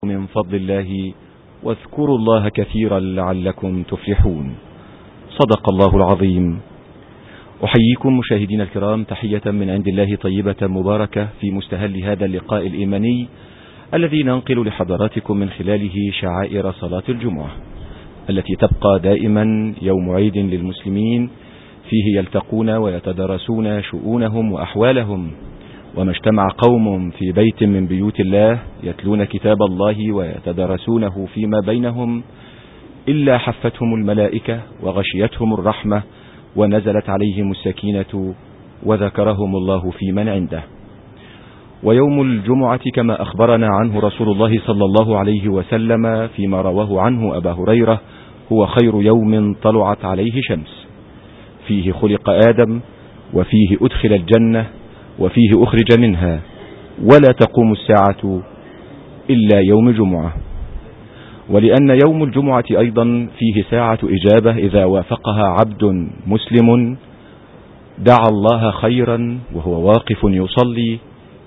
من فضل الله واذكروا الله كثيرا لعلكم تفلحون. صدق الله العظيم. أحييكم مشاهدين الكرام تحية من عند الله طيبة مباركة في مستهل هذا اللقاء الإيماني الذي ننقل لحضراتكم من خلاله شعائر صلاة الجمعة التي تبقى دائما يوم عيد للمسلمين فيه يلتقون ويتدارسون شؤونهم وأحوالهم. وما اجتمع قوم في بيت من بيوت الله يتلون كتاب الله ويتدارسونه فيما بينهم إلا حفتهم الملائكة وغشيتهم الرحمة ونزلت عليهم السكينة وذكرهم الله في من عنده. ويوم الجمعة كما أخبرنا عنه رسول الله صلى الله عليه وسلم فيما رواه عنه أبا هريرة هو خير يوم طلعت عليه شمس، فيه خلق آدم وفيه أدخل الجنة وفيه أخرج منها، ولا تقوم الساعة إلا يوم جمعة. ولأن يوم الجمعة أيضا فيه ساعة إجابة إذا وافقها عبد مسلم دعا الله خيرا وهو واقف يصلي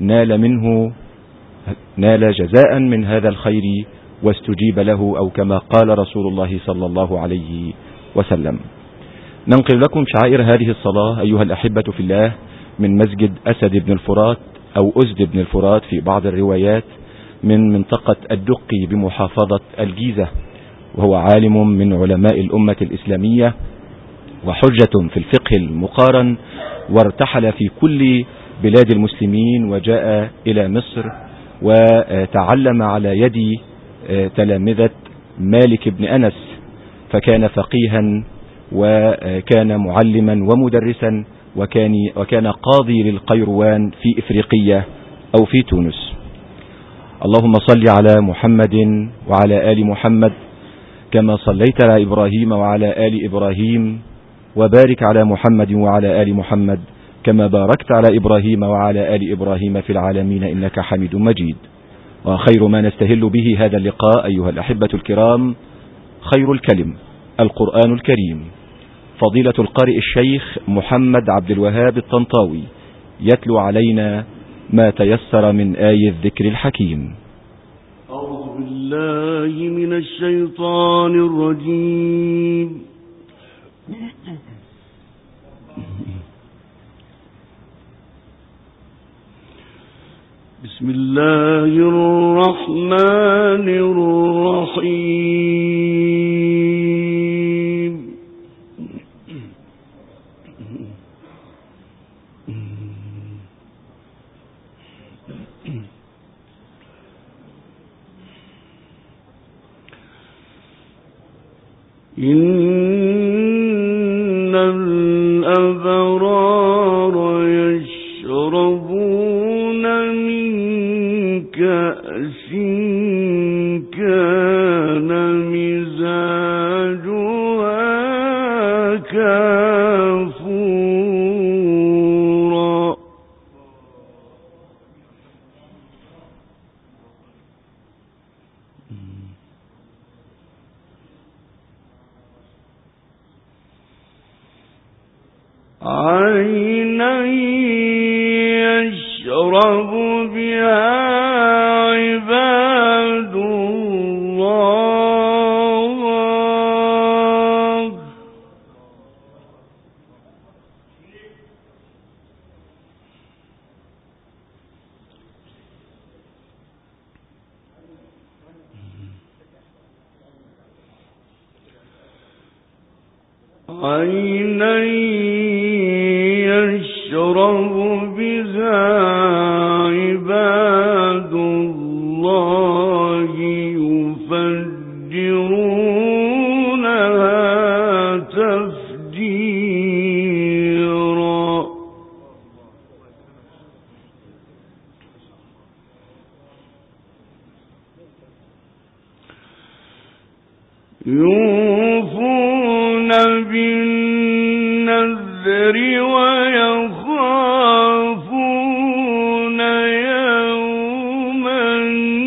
نال جزاء من هذا الخير واستجيب له، أو كما قال رسول الله صلى الله عليه وسلم. ننقل لكم شعائر هذه الصلاة أيها الأحبة في الله من مسجد أسد بن الفرات أو أزد بن الفرات في بعض الروايات من منطقة الدقي بمحافظة الجيزة، وهو عالم من علماء الأمة الإسلامية وحجة في الفقه المقارن، وارتحل في كل بلاد المسلمين وجاء إلى مصر وتعلم على يد تلامذة مالك بن أنس، فكان فقيها وكان معلما ومدرسا وكان قاضي للقيروان في إفريقية أو في تونس. اللهم صل على محمد وعلى آل محمد كما صليت على إبراهيم وعلى آل إبراهيم، وبارك على محمد وعلى آل محمد كما باركت على إبراهيم وعلى آل إبراهيم في العالمين إنك حميد مجيد. وخير ما نستهل به هذا اللقاء أيها الأحبة الكرام خير الكلم القرآن الكريم. فضيلة القارئ الشيخ محمد عبد الوهاب الطنطاوي يتلو علينا ما تيسر من آي الذكر الحكيم. أعوذ بالله من الشيطان الرجيم. بسم الله الرحمن الرحيم. إن الأبرار يشربون من كأس كان مزاجها كافورا. عينا يشرب بها عباد الله. عينا يشرب بها عباد الله يفجرونها تفجيرا. يوفون بالنذر ويخافون يوما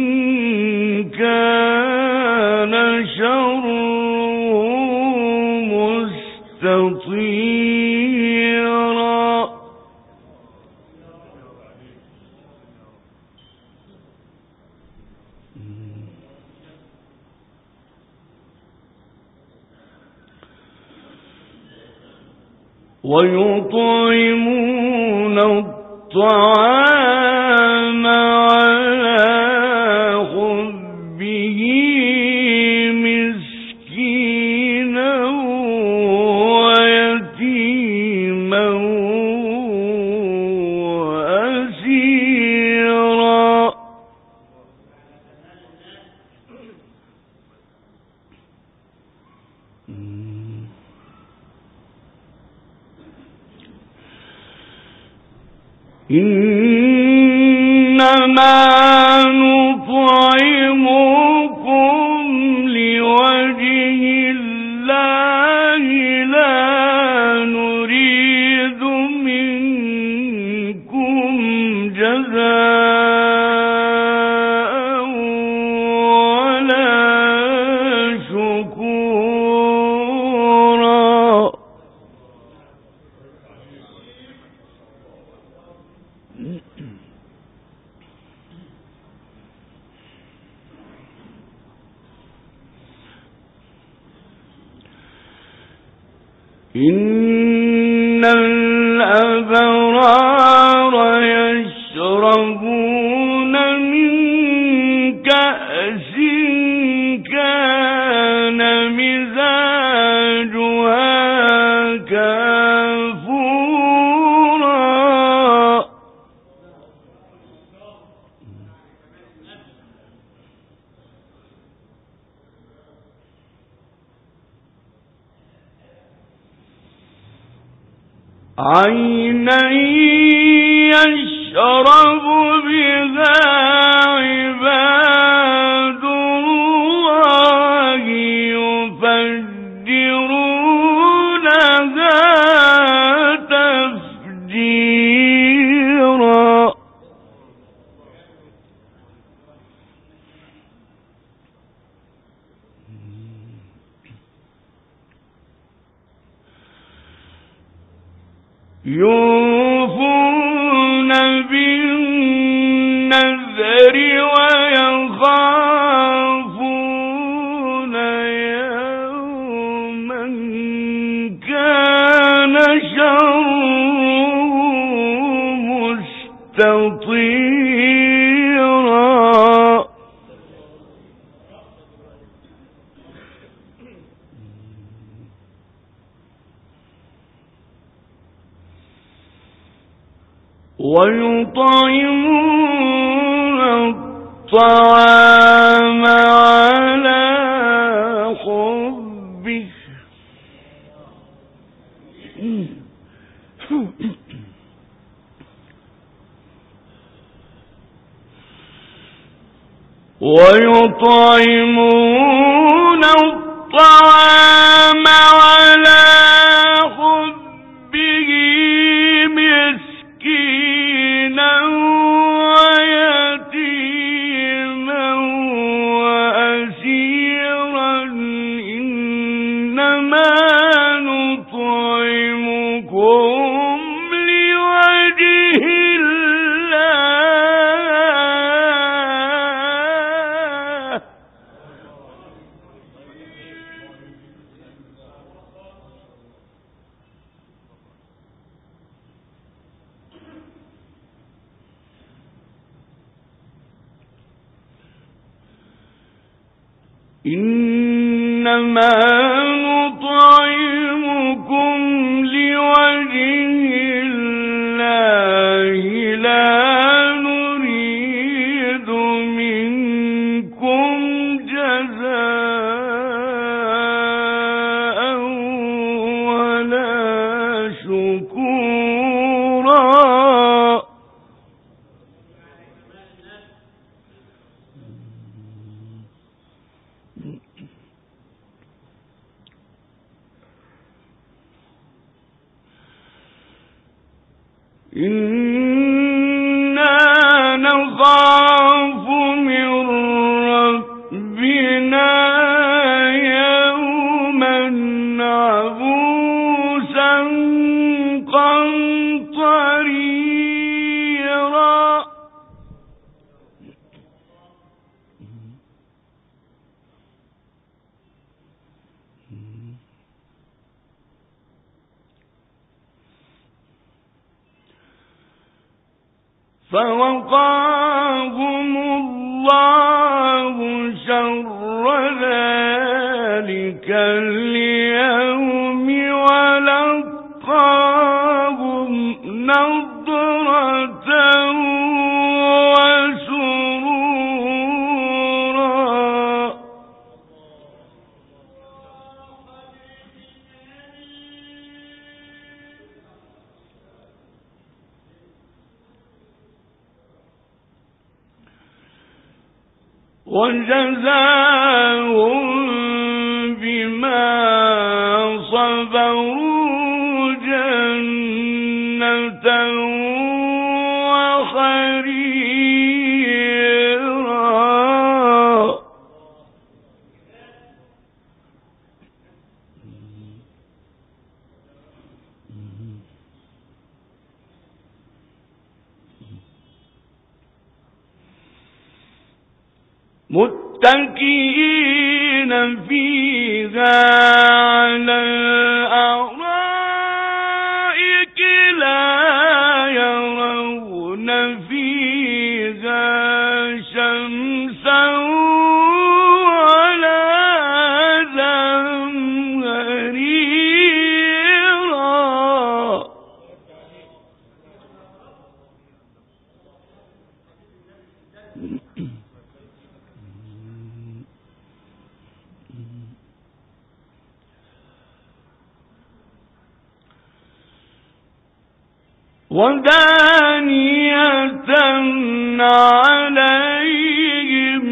كان شره مستطيرا. ويطعمون الطعام على حبه مسكينا ويتيما وأسيرا. إنما نطعمكم لوجه الله لا نريد منكم جزاء ولا شكورا. إن الأبرار يشربون من كأس كان مزاجها كافورا. عينا يشرب بها عباد الله يفجرونها تفجيرا. يوفون بالنذر ويخافون يوما كان شره مستطيرا. ويطعمون الطعام على حبه ويطعمون الطعام على حبه مسكينا ويتيما وأسيرا. إنما نطعمكم لوجه الله. إنما نطعمكم لوجه الله لا نريد منكم جزاء ولا شكورا. إنا نخاف من ربنا يوما عبوسا قمطريرا. فوقاهم الله شر ذلك اليوم ولقاهم نضرة وسرورا. وجزاهم بما صبروا جنة وحريرا. متكئين فيها على الأرائك لا يرون فيها شمسا ولا زمهريرا. ودانية عليهم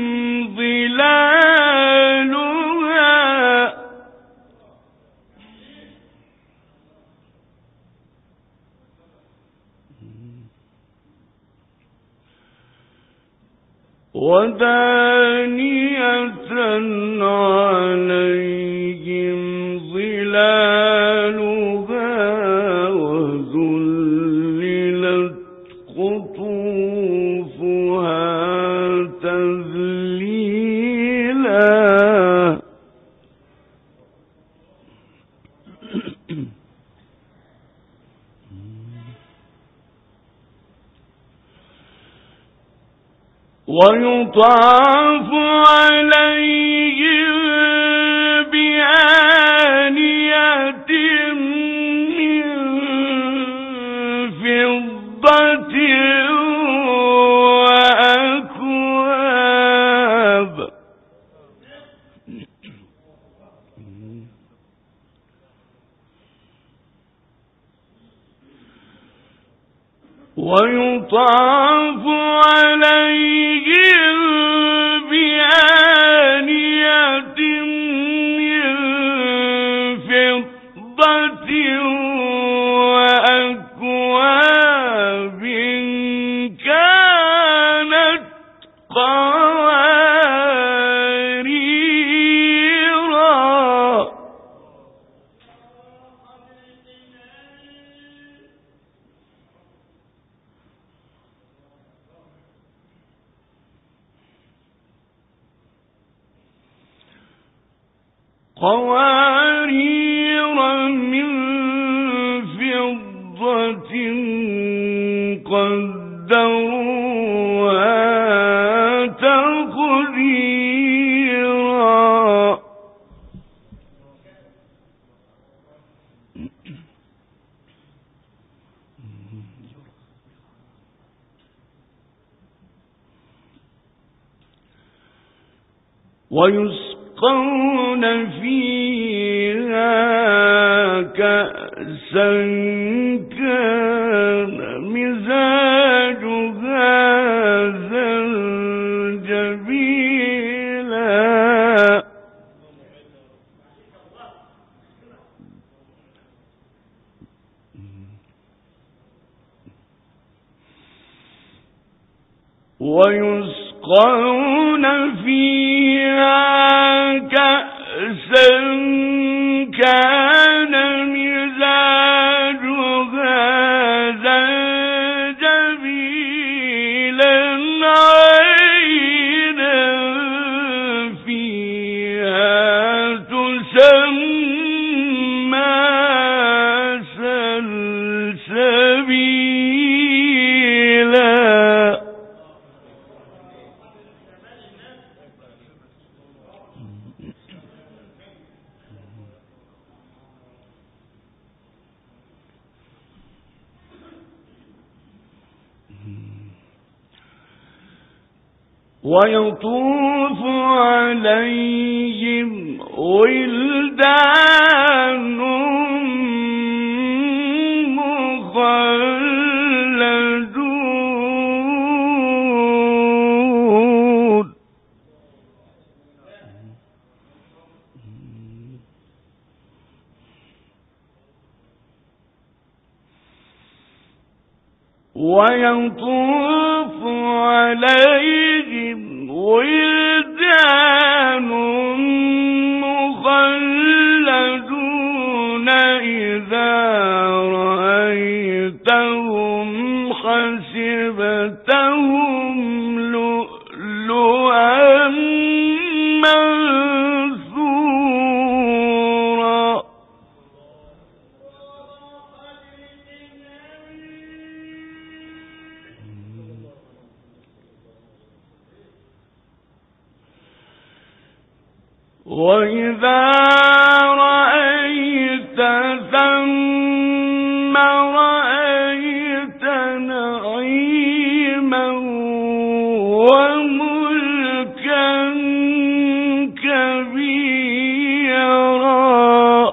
ظلالها عليهم ظلالها وذللت قطوفها تذليلا. ويطاف عليهم بآنية من فضة وأكواب. ويطاف عليهم بآنية من فضة وأكواب كانت قواريرا. قوارير من فضة قدروها تقديرا. ويسقون فيها كأسا كان مزاجها زنجبيلا. ويسقون فيها كأسا كان مزاجها زنجبيلا عينا فيها تسمى سلسبيلا. ويطوف عليهم ولدان مخلدون ويطوف عليهم ولدان مخلدون إذا رأيتهم حسبتهم لؤلؤا منثورا وإذا رأيت ثم رأيت نعيما وملكا كبيرا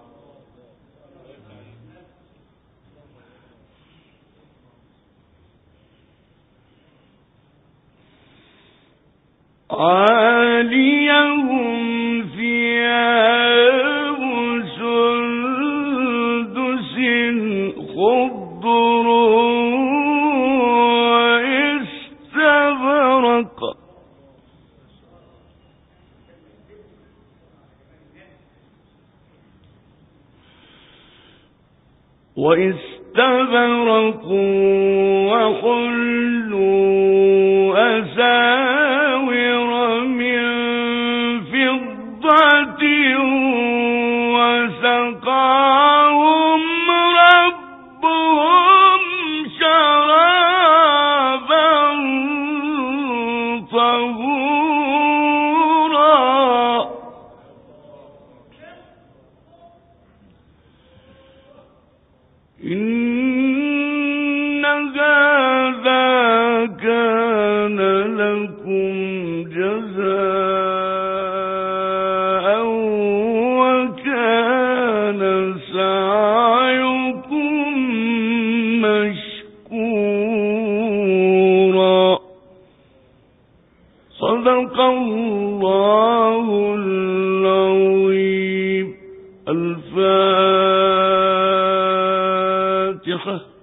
عاليهم ثياب سندس خضر واستبرق وحلوا أساور من فضة وسقاهم ربهم شرابا طهورا إن هذا كان لكم جزاء وكان سعيكم مشكورا صدق الله العظيم. الفاتحة.